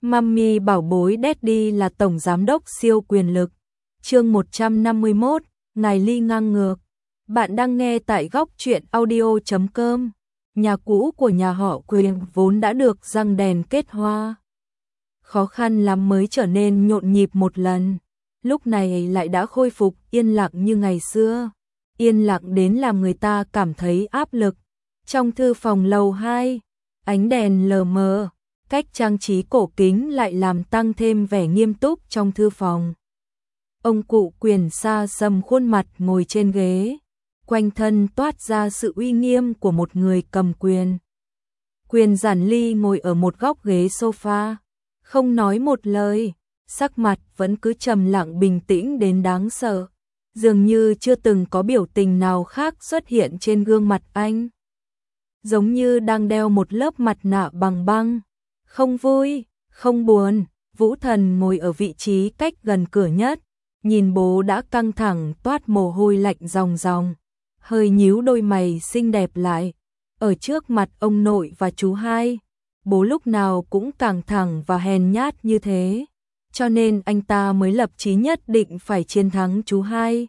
Mummy bảo bối Daddy là tổng giám đốc siêu quyền lực. Chương 151, Ngài Ly ngang ngược. Bạn đang nghe tại góc truyện audio.com. Nhà cũ của nhà họ Quyền vốn đã được răng đèn kết hoa. Khó khăn lắm mới trở nên nhộn nhịp một lần. Lúc này lại đã khôi phục yên lặng như ngày xưa. Yên lặng đến làm người ta cảm thấy áp lực. Trong thư phòng lầu 2, ánh đèn lờ mờ, cách trang trí cổ kính lại làm tăng thêm vẻ nghiêm túc trong thư phòng. Ông cụ Quyền xa xăm khuôn mặt ngồi trên ghế, quanh thân toát ra sự uy nghiêm của một người cầm quyền. Quyền Giản Ly ngồi ở một góc ghế sofa, không nói một lời, sắc mặt vẫn cứ trầm lặng bình tĩnh đến đáng sợ, dường như chưa từng có biểu tình nào khác xuất hiện trên gương mặt anh. Giống như đang đeo một lớp mặt nạ bằng băng, không vui, không buồn. Vũ Thần ngồi ở vị trí cách gần cửa nhất, nhìn bố đã căng thẳng toát mồ hôi lạnh ròng ròng, hơi nhíu đôi mày xinh đẹp lại. Ở trước mặt ông nội và chú hai, bố lúc nào cũng căng thẳng và hèn nhát như thế, cho nên anh ta mới lập chí nhất định phải chiến thắng chú hai,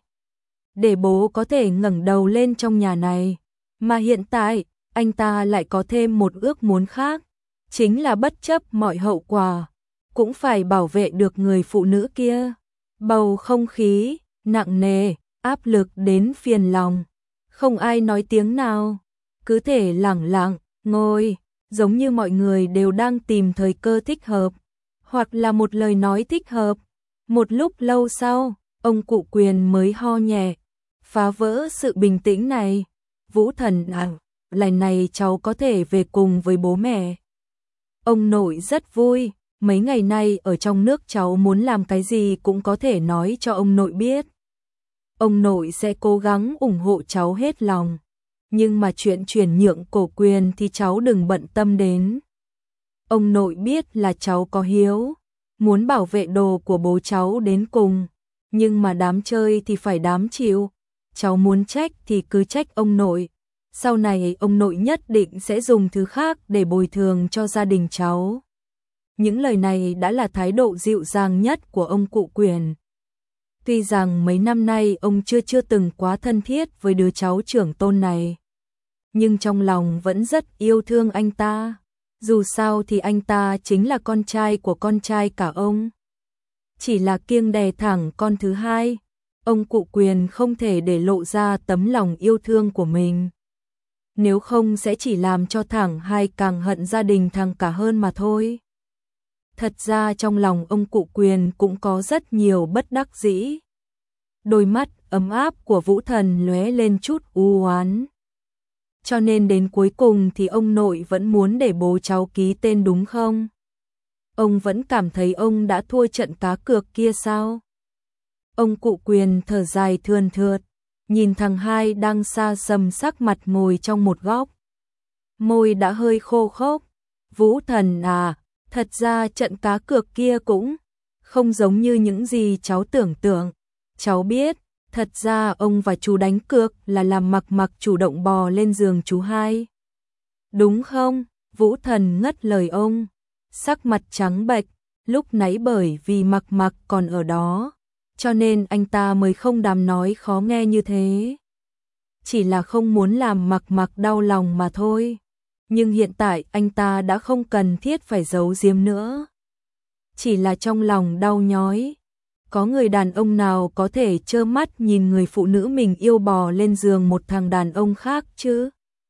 để bố có thể ngẩng đầu lên trong nhà này. Mà hiện tại, anh ta lại có thêm một ước muốn khác, chính là bất chấp mọi hậu quả, cũng phải bảo vệ được người phụ nữ kia. Bầu không khí nặng nề, áp lực đến phiền lòng. Không ai nói tiếng nào, cứ thể lẳng lặng ngồi, giống như mọi người đều đang tìm thời cơ thích hợp, hoặc là một lời nói thích hợp. Một lúc lâu sau, ông cụ Quyền mới ho nhẹ, phá vỡ sự bình tĩnh này. Vũ Thần à, lần này cháu có thể về cùng với bố mẹ. Ông nội rất vui, mấy ngày nay ở trong nước cháu muốn làm cái gì cũng có thể nói cho ông nội biết. Ông nội sẽ cố gắng ủng hộ cháu hết lòng, nhưng mà chuyện chuyển nhượng cổ quyền thì cháu đừng bận tâm đến. Ông nội biết là cháu có hiếu, muốn bảo vệ đồ của bố cháu đến cùng, nhưng mà đám chơi thì phải đám chịu. Cháu muốn trách thì cứ trách ông nội, sau này ông nội nhất định sẽ dùng thứ khác để bồi thường cho gia đình cháu. Những lời này đã là thái độ dịu dàng nhất của ông cụ Quyền. Tuy rằng mấy năm nay ông chưa từng quá thân thiết với đứa cháu trưởng tôn này, nhưng trong lòng vẫn rất yêu thương anh ta. Dù sao thì anh ta chính là con trai của con trai cả ông. Chỉ là kiêng đè thẳng con thứ hai, ông cụ Quyền không thể để lộ ra tấm lòng yêu thương của mình. Nếu không sẽ chỉ làm cho thằng hai càng hận gia đình thằng cả hơn mà thôi. Thật ra trong lòng ông cụ Quyền cũng có rất nhiều bất đắc dĩ. Đôi mắt ấm áp của Vũ Thần lóe lên chút u oán. Cho nên đến cuối cùng thì ông nội vẫn muốn để bố cháu ký tên đúng không? Ông vẫn cảm thấy ông đã thua trận cá cược kia sao? Ông cụ Quyền thở dài thườn thượt, nhìn thằng hai đang xa xăm sắc mặt ngồi trong một góc. Môi đã hơi khô khốc. Vũ Thần à, thật ra trận cá cược kia cũng không giống như những gì cháu tưởng tượng. Cháu biết, thật ra ông và chú đánh cược là làm Mặc chủ động bò lên giường chú hai. Đúng không? Vũ Thần ngắt lời ông, sắc mặt trắng bệch, lúc nãy bởi vì Mặc còn ở đó, cho nên anh ta mới không dám nói khó nghe như thế. Chỉ là không muốn làm Mặc đau lòng mà thôi. Nhưng hiện tại anh ta đã không cần thiết phải giấu giếm nữa. Chỉ là trong lòng đau nhói. Có người đàn ông nào có thể trơ mắt nhìn người phụ nữ mình yêu bò lên giường một thằng đàn ông khác chứ?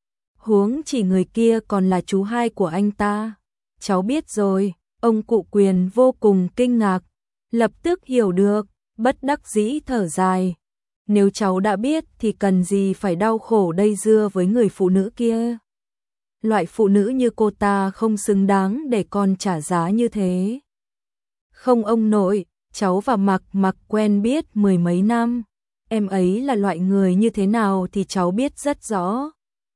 Huống chỉ người kia còn là chú hai của anh ta. Cháu biết rồi. Ông cụ Quyền vô cùng kinh ngạc, lập tức hiểu được, bất đắc dĩ thở dài. Nếu cháu đã biết thì cần gì phải đau khổ dây dưa với người phụ nữ kia. Loại phụ nữ như cô ta không xứng đáng để con trả giá như thế. Không ông nội, cháu và Mặc quen biết mười mấy năm. Em ấy là loại người như thế nào thì cháu biết rất rõ.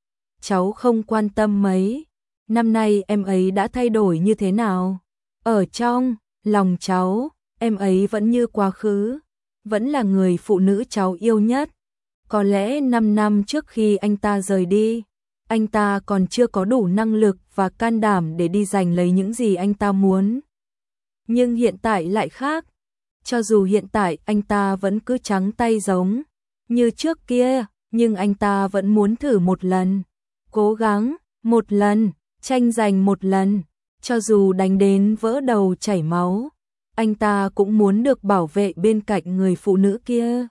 Cháu không quan tâm mấy. Năm nay em ấy đã thay đổi như thế nào? Ở trong lòng cháu, em ấy vẫn như quá khứ, vẫn là người phụ nữ cháu yêu nhất. Có lẽ 5 năm trước khi anh ta rời đi, anh ta còn chưa có đủ năng lực và can đảm để đi giành lấy những gì anh ta muốn. Nhưng hiện tại lại khác. Cho dù hiện tại anh ta vẫn cứ trắng tay giống như trước kia, nhưng anh ta vẫn muốn thử một lần, cố gắng một lần, tranh giành một lần, cho dù đánh đến vỡ đầu chảy máu, anh ta cũng muốn được bảo vệ bên cạnh người phụ nữ kia.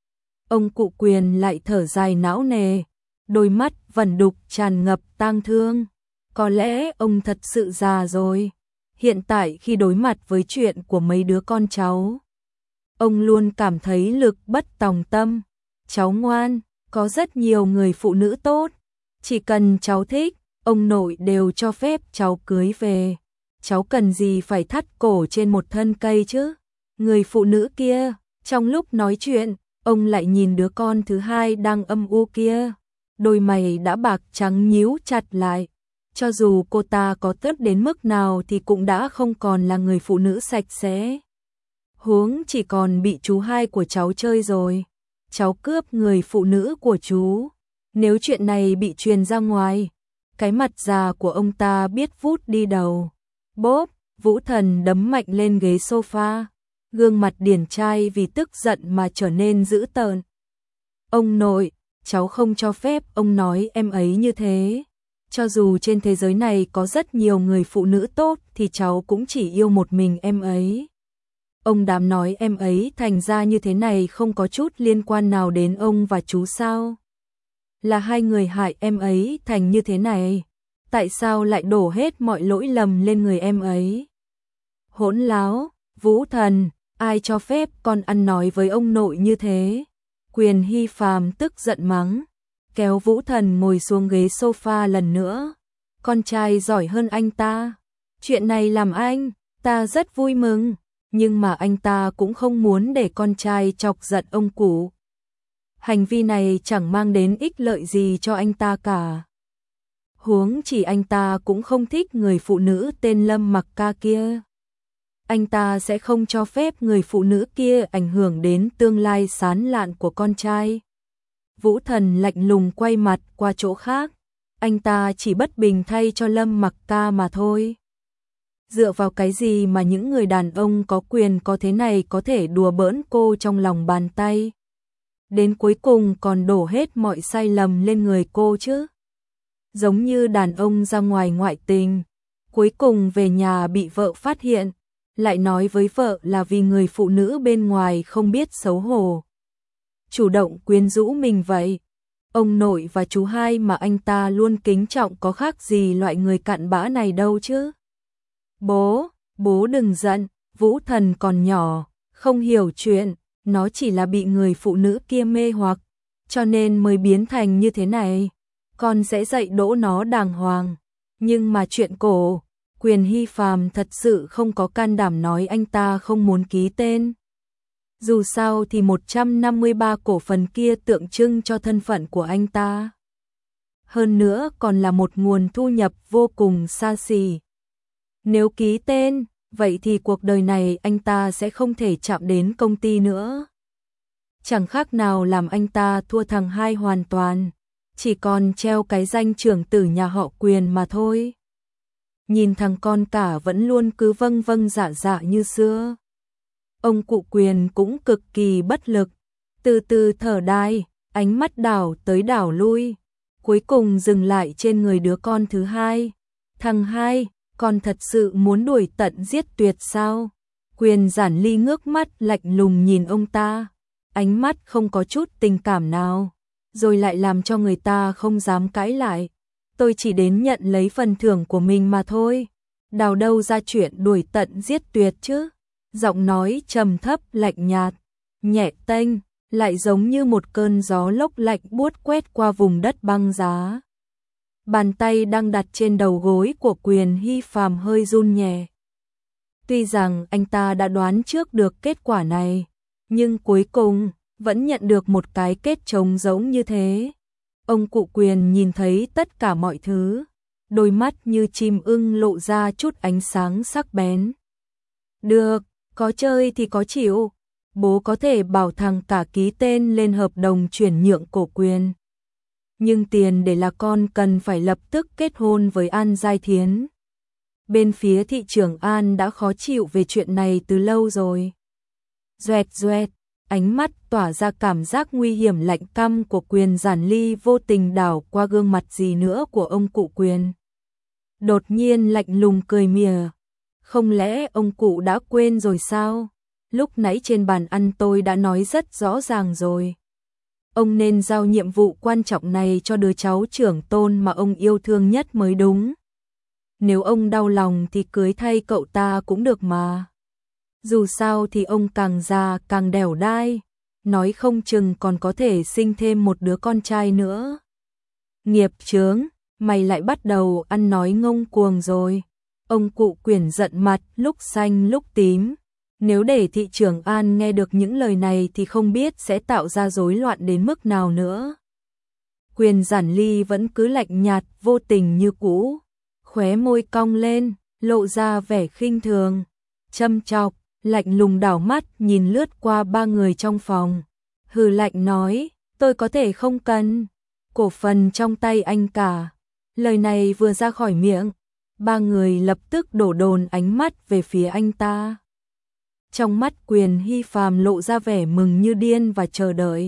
Ông cụ Quyền lại thở dài não nề, đôi mắt vẩn đục tràn ngập tang thương. Có lẽ ông thật sự già rồi. Hiện tại khi đối mặt với chuyện của mấy đứa con cháu, ông luôn cảm thấy lực bất tòng tâm. Cháu ngoan, có rất nhiều người phụ nữ tốt, chỉ cần cháu thích, ông nội đều cho phép cháu cưới về. Cháu cần gì phải thắt cổ trên một thân cây chứ? Người phụ nữ kia, trong lúc nói chuyện, ông lại nhìn đứa con thứ hai đang âm u kia. Đôi mày đã bạc trắng nhíu chặt lại. Cho dù cô ta có tốt đến mức nào thì cũng đã không còn là người phụ nữ sạch sẽ. Huống chỉ còn bị chú hai của cháu chơi rồi. Cháu cướp người phụ nữ của chú. Nếu chuyện này bị truyền ra ngoài, cái mặt già của ông ta biết vút đi đầu. Bốp, Vũ Thần đấm mạnh lên ghế sofa. Gương mặt điển trai vì tức giận mà trở nên dữ tợn. Ông nội, cháu không cho phép ông nói em ấy như thế. Cho dù trên thế giới này có rất nhiều người phụ nữ tốt thì cháu cũng chỉ yêu một mình em ấy. Ông dám nói em ấy thành ra như thế này không có chút liên quan nào đến ông và chú sao? Là hai người hại em ấy thành như thế này. Tại sao lại đổ hết mọi lỗi lầm lên người em ấy? Hỗn láo, Vũ Thần, ai cho phép con ăn nói với ông nội như thế? Quyền Hy Phàm tức giận mắng, kéo Vũ Thần ngồi xuống ghế sofa lần nữa. Con trai giỏi hơn anh ta. Chuyện này làm anh ta rất vui mừng, nhưng mà anh ta cũng không muốn để con trai chọc giận ông cụ. Hành vi này chẳng mang đến ích lợi gì cho anh ta cả. Huống chỉ anh ta cũng không thích người phụ nữ tên Lâm Mặc Ca kia. Anh ta sẽ không cho phép người phụ nữ kia ảnh hưởng đến tương lai sáng lạn của con trai. Vũ Thần lạnh lùng quay mặt qua chỗ khác. Anh ta chỉ bất bình thay cho Lâm Mặc Ca mà thôi. Dựa vào cái gì mà những người đàn ông có quyền có thế này có thể đùa bỡn cô trong lòng bàn tay? Đến cuối cùng còn đổ hết mọi sai lầm lên người cô chứ? Giống như đàn ông ra ngoài ngoại tình, cuối cùng về nhà bị vợ phát hiện, lại nói với vợ là vì người phụ nữ bên ngoài không biết xấu hổ, chủ động quyến rũ mình vậy. Ông nội và chú hai mà anh ta luôn kính trọng có khác gì loại người cặn bã này đâu chứ? Bố đừng giận, Vũ Thần còn nhỏ, không hiểu chuyện, nó chỉ là bị người phụ nữ kia mê hoặc, cho nên mới biến thành như thế này. Con sẽ dạy dỗ nó đàng hoàng. Nhưng mà chuyện cổ, Quyền Hy Phàm thật sự không có can đảm nói anh ta không muốn ký tên. Dù sao thì 153 cổ phần kia tượng trưng cho thân phận của anh ta. Hơn nữa còn là một nguồn thu nhập vô cùng xa xỉ. Nếu ký tên, vậy thì cuộc đời này anh ta sẽ không thể chạm đến công ty nữa. Chẳng khác nào làm anh ta thua thằng hai hoàn toàn, chỉ còn treo cái danh trưởng tử nhà họ Quyền mà thôi. Nhìn thằng con cả vẫn luôn cứ vâng vâng dạ dạ như xưa. Ông cụ Quyền cũng cực kỳ bất lực, từ từ thở đai, ánh mắt đảo tới đảo lui, cuối cùng dừng lại trên người đứa con thứ hai. Thằng hai, con thật sự muốn đuổi tận giết tuyệt sao? Quyền Giản Ly ngước mắt lạnh lùng nhìn ông ta, ánh mắt không có chút tình cảm nào, rồi lại làm cho người ta không dám cãi lại. Tôi chỉ đến nhận lấy phần thưởng của mình mà thôi, đào đâu ra chuyện đuổi tận giết tuyệt chứ? Giọng nói trầm thấp lạnh nhạt, nhẹ tênh, lại giống như một cơn gió lốc lạnh buốt quét qua vùng đất băng giá. Bàn tay đang đặt trên đầu gối của Quyền Hy Phàm hơi run nhẹ. Tuy rằng anh ta đã đoán trước được kết quả này, nhưng cuối cùng vẫn nhận được một cái kết trống giống như thế. Ông cụ Quyền nhìn thấy tất cả mọi thứ, đôi mắt như chim ưng lộ ra chút ánh sáng sắc bén. Được, có chơi thì có chịu. Bố có thể bảo thằng cả ký tên lên hợp đồng chuyển nhượng cổ quyền. Nhưng tiền để là con cần phải lập tức kết hôn với An Giai Thiến. Bên phía thị trưởng An đã khó chịu về chuyện này từ lâu rồi. Doẹt doẹt, ánh mắt tỏa ra cảm giác nguy hiểm lạnh căm của Quyền Giản Ly vô tình đảo qua gương mặt gì nữa của ông cụ Quyền. Đột nhiên lạnh lùng cười mỉa. Không lẽ ông cụ đã quên rồi sao? Lúc nãy trên bàn ăn tôi đã nói rất rõ ràng rồi. Ông nên giao nhiệm vụ quan trọng này cho đứa cháu trưởng tôn mà ông yêu thương nhất mới đúng. Nếu ông đau lòng thì cưới thay cậu ta cũng được mà. Dù sao thì ông càng già càng đẻo đai, nói không chừng còn có thể sinh thêm một đứa con trai nữa. Nghiệp chướng, mày lại bắt đầu ăn nói ngông cuồng rồi. Ông cụ Quyền giận mặt lúc xanh lúc tím. Nếu để thị trưởng An nghe được những lời này thì không biết sẽ tạo ra rối loạn đến mức nào nữa. Quyền Giản Ly vẫn cứ lạnh nhạt vô tình như cũ, khóe môi cong lên, lộ ra vẻ khinh thường, châm chọc, lạnh lùng đảo mắt nhìn lướt qua ba người trong phòng. Hừ lạnh nói, tôi có thể không cần cổ phần trong tay anh cả. Lời này vừa ra khỏi miệng, ba người lập tức đổ dồn ánh mắt về phía anh ta. Trong mắt Quyền Hy Phàm lộ ra vẻ mừng như điên và chờ đợi.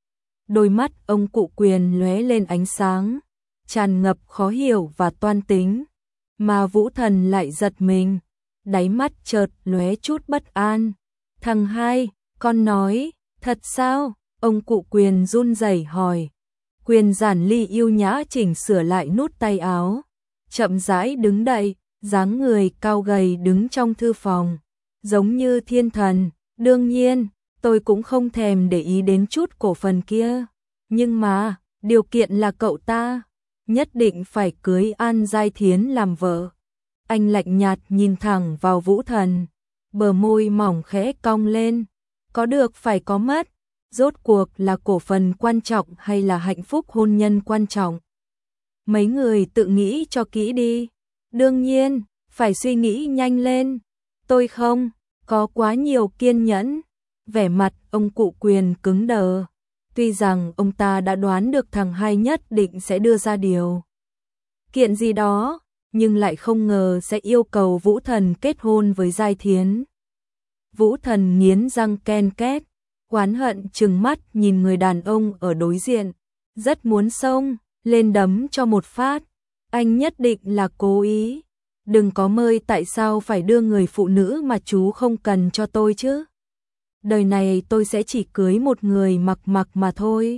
Đôi mắt ông cụ Quyền lóe lên ánh sáng, tràn ngập khó hiểu và toan tính. Mà Vũ Thần lại giật mình, đáy mắt chợt lóe chút bất an. Thằng hai, con nói, thật sao? Ông cụ Quyền run rẩy hỏi. Quyền Giản Ly yêu nhã chỉnh sửa lại nút tay áo, chậm rãi đứng dậy, dáng người cao gầy đứng trong thư phòng, giống như thiên thần. Đương nhiên, tôi cũng không thèm để ý đến chút cổ phần kia, nhưng mà, điều kiện là cậu ta nhất định phải cưới An Giai Thiến làm vợ. Anh lạnh nhạt nhìn thẳng vào Vũ Thần, bờ môi mỏng khẽ cong lên. Có được phải có mất, rốt cuộc là cổ phần quan trọng hay là hạnh phúc hôn nhân quan trọng? Mấy người tự nghĩ cho kỹ đi. Đương nhiên, phải suy nghĩ nhanh lên. Tôi không có quá nhiều kiên nhẫn. Vẻ mặt ông cụ Quyền cứng đờ. Tuy rằng ông ta đã đoán được thằng hai nhất định sẽ đưa ra điều kiện gì đó, nhưng lại không ngờ sẽ yêu cầu Vũ Thần kết hôn với Giai Thiến. Vũ Thần nghiến răng ken két, oán hận trừng mắt nhìn người đàn ông ở đối diện, rất muốn xông lên đấm cho một phát. Anh nhất định là cố ý. Đừng có mơ tại sao phải đưa người phụ nữ mà chú không cần cho tôi chứ. Đời này tôi sẽ chỉ cưới một người mặc mà thôi.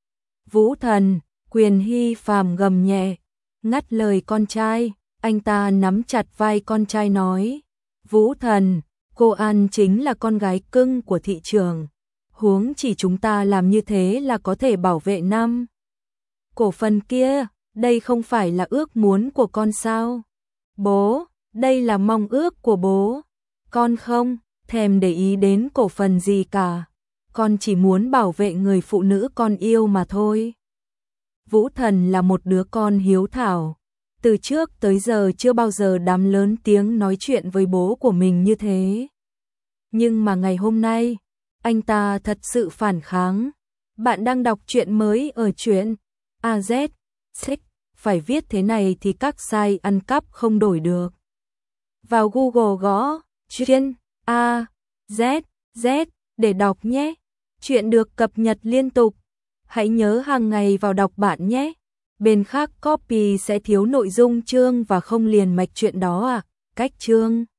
Vũ Thần, Quyền Hy Phàm gầm nhẹ, ngắt lời con trai. Anh ta nắm chặt vai con trai nói, Vũ Thần, cô An chính là con gái cưng của thị trường. Huống chỉ chúng ta làm như thế là có thể bảo vệ năm cổ phần kia. Đây không phải là ước muốn của con sao? Bố, đây là mong ước của bố. Con không thèm để ý đến cổ phần gì cả. Con chỉ muốn bảo vệ người phụ nữ con yêu mà thôi. Vũ Thần là một đứa con hiếu thảo. Từ trước tới giờ chưa bao giờ dám lớn tiếng nói chuyện với bố của mình như thế. Nhưng mà ngày hôm nay, anh ta thật sự phản kháng. Bạn đang đọc truyện mới ở truyện AZ. Phải viết thế này thì các site ăn cắp không đổi được. Vào Google gõ truyện AZ để đọc nhé. Chuyện được cập nhật liên tục. Hãy nhớ hàng ngày vào đọc bạn nhé. Bên khác copy sẽ thiếu nội dung chương và không liền mạch chuyện đó à. Cách chương